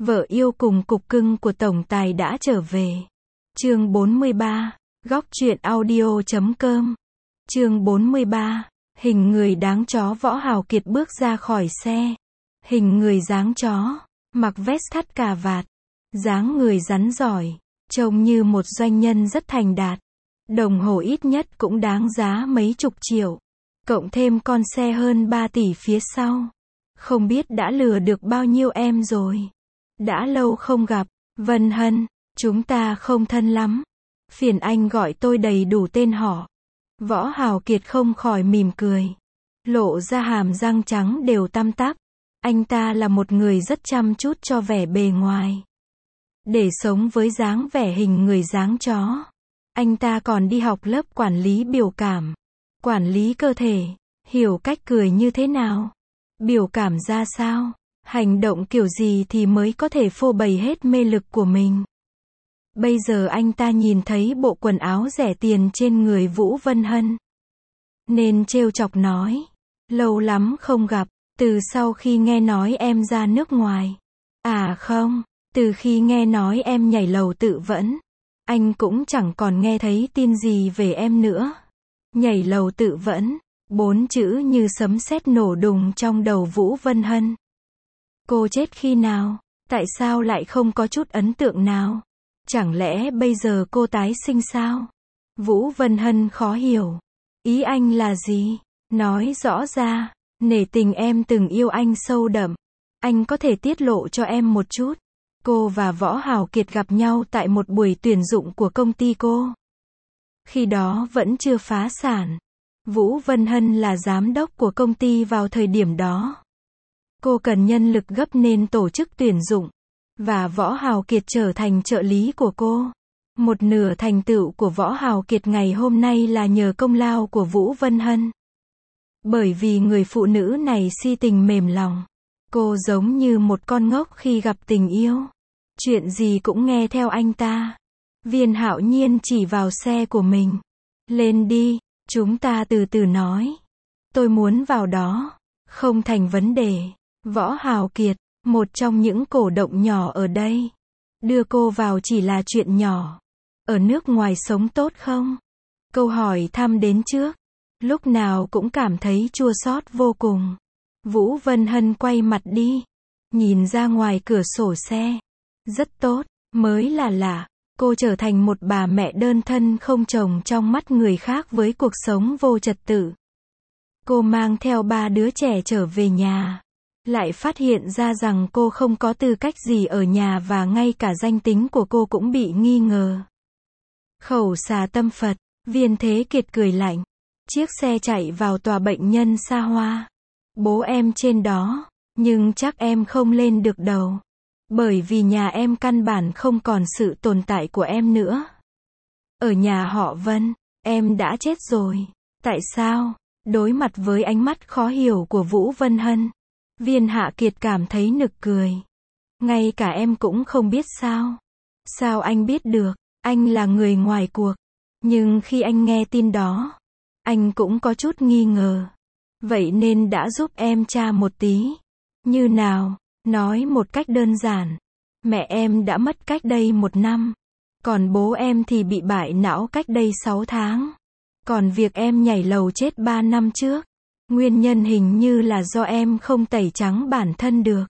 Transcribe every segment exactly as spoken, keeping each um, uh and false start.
Vợ yêu cùng cục cưng của tổng tài đã trở về. Chương bốn mươi ba, góc truyện audio chấm com. Chương bốn mươi ba, hình người đáng chó. Võ Hào Kiệt bước ra khỏi xe. Hình người dáng chó, mặc vest thắt cà vạt, dáng người rắn giỏi, trông như một doanh nhân rất thành đạt. Đồng hồ ít nhất cũng đáng giá mấy chục triệu, cộng thêm con xe hơn ba tỷ phía sau. Không biết đã lừa được bao nhiêu em rồi. Đã lâu không gặp, Vân Hân, chúng ta không thân lắm. Phiền anh gọi tôi đầy đủ tên họ. Võ Hào Kiệt không khỏi mỉm cười, lộ ra hàm răng trắng đều tăm tắp. Anh ta là một người rất chăm chút cho vẻ bề ngoài. Để sống với dáng vẻ hình người dáng chó, anh ta còn đi học lớp quản lý biểu cảm, quản lý cơ thể, hiểu cách cười như thế nào, biểu cảm ra sao, hành động kiểu gì thì mới có thể phô bày hết mê lực của mình. Bây giờ anh ta nhìn thấy bộ quần áo rẻ tiền trên người Vũ Vân Hân, nên trêu chọc nói, lâu lắm không gặp, từ sau khi nghe nói em ra nước ngoài. À không, từ khi nghe nói em nhảy lầu tự vẫn, anh cũng chẳng còn nghe thấy tin gì về em nữa. Nhảy lầu tự vẫn, bốn chữ như sấm sét nổ đùng trong đầu Vũ Vân Hân. Cô chết khi nào? Tại sao lại không có chút ấn tượng nào? Chẳng lẽ bây giờ cô tái sinh sao? Vũ Vân Hân khó hiểu. Ý anh là gì? Nói rõ ra, nể tình em từng yêu anh sâu đậm. Anh có thể tiết lộ cho em một chút. Cô và Võ Hào Kiệt gặp nhau tại một buổi tuyển dụng của công ty cô. Khi đó vẫn chưa phá sản. Vũ Vân Hân là giám đốc của công ty vào thời điểm đó. Cô cần nhân lực gấp nên tổ chức tuyển dụng. Và Võ Hào Kiệt trở thành trợ lý của cô. Một nửa thành tựu của Võ Hào Kiệt ngày hôm nay là nhờ công lao của Vũ Vân Hân. Bởi vì người phụ nữ này si tình mềm lòng. Cô giống như một con ngốc khi gặp tình yêu. Chuyện gì cũng nghe theo anh ta. Viên Hạo Nhiên chỉ vào xe của mình. Lên đi, chúng ta từ từ nói. Tôi muốn vào đó. Không thành vấn đề. Võ Hào Kiệt, một trong những cổ động nhỏ ở đây. Đưa cô vào chỉ là chuyện nhỏ. Ở nước ngoài sống tốt không? Câu hỏi thăm đến trước. Lúc nào cũng cảm thấy chua xót vô cùng. Vũ Vân Hân quay mặt đi. Nhìn ra ngoài cửa sổ xe. Rất tốt, mới là lạ. Cô trở thành một bà mẹ đơn thân không chồng trong mắt người khác với cuộc sống vô trật tự. Cô mang theo ba đứa trẻ trở về nhà. Lại phát hiện ra rằng cô không có tư cách gì ở nhà và ngay cả danh tính của cô cũng bị nghi ngờ. Khẩu xà tâm Phật, Viên Thế Kiệt cười lạnh. Chiếc xe chạy vào tòa bệnh nhân xa hoa. Bố em trên đó, nhưng chắc em không lên được đâu. Bởi vì nhà em căn bản không còn sự tồn tại của em nữa. Ở nhà họ Vân, em đã chết rồi. Tại sao? Đối mặt với ánh mắt khó hiểu của Vũ Vân Hân, Viên Hạ Kiệt cảm thấy nực cười. Ngay cả em cũng không biết sao? Sao anh biết được? Anh là người ngoài cuộc. Nhưng khi anh nghe tin đó, anh cũng có chút nghi ngờ. Vậy nên đã giúp em tra một tí. Như nào? Nói một cách đơn giản. Mẹ em đã mất cách đây một năm. Còn bố em thì bị bại não cách đây sáu tháng. Còn việc em nhảy lầu chết ba năm trước, nguyên nhân hình như là do em không tẩy trắng bản thân được.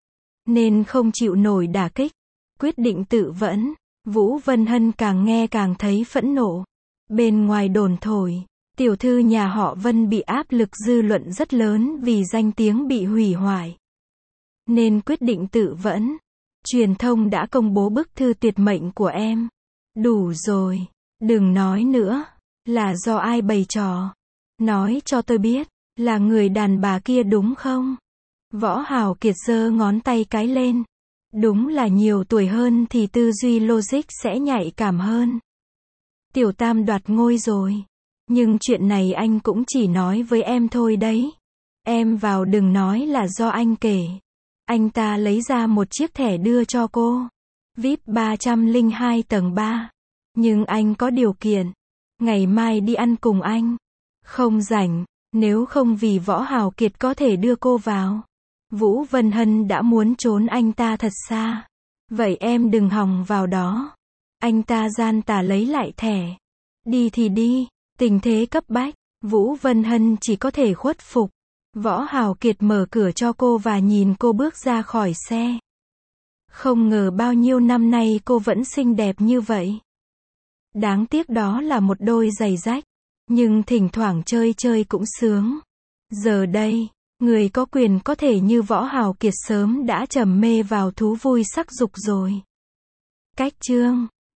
Nên không chịu nổi đả kích. Quyết định tự vẫn. Vũ Vân Hân càng nghe càng thấy phẫn nộ. Bên ngoài đồn thổi, tiểu thư nhà họ Vân bị áp lực dư luận rất lớn vì danh tiếng bị hủy hoại. Nên quyết định tự vẫn. Truyền thông đã công bố bức thư tuyệt mệnh của em. Đủ rồi. Đừng nói nữa. Là do ai bày trò? Nói cho tôi biết. Là người đàn bà kia đúng không? Võ Hào Kiệt giơ ngón tay cái lên. Đúng là nhiều tuổi hơn thì tư duy logic sẽ nhạy cảm hơn. Tiểu Tam đoạt ngôi rồi. Nhưng chuyện này anh cũng chỉ nói với em thôi đấy. Em vào đừng nói là do anh kể. Anh ta lấy ra một chiếc thẻ đưa cho cô. vê i pê ba trăm lẻ hai tầng ba. Nhưng anh có điều kiện. Ngày mai đi ăn cùng anh. Không rảnh. Nếu không vì Võ Hào Kiệt có thể đưa cô vào. Vũ Vân Hân đã muốn trốn anh ta thật xa. Vậy em đừng hòng vào đó. Anh ta gian tà lấy lại thẻ. Đi thì đi, tình thế cấp bách, Vũ Vân Hân chỉ có thể khuất phục. Võ Hào Kiệt mở cửa cho cô và nhìn cô bước ra khỏi xe. Không ngờ bao nhiêu năm nay cô vẫn xinh đẹp như vậy. Đáng tiếc đó là một đôi giày rách, nhưng thỉnh thoảng chơi chơi cũng sướng. Giờ đây, người có quyền có thể như Võ Hào Kiệt sớm đã trầm mê vào thú vui sắc dục rồi. Cách chương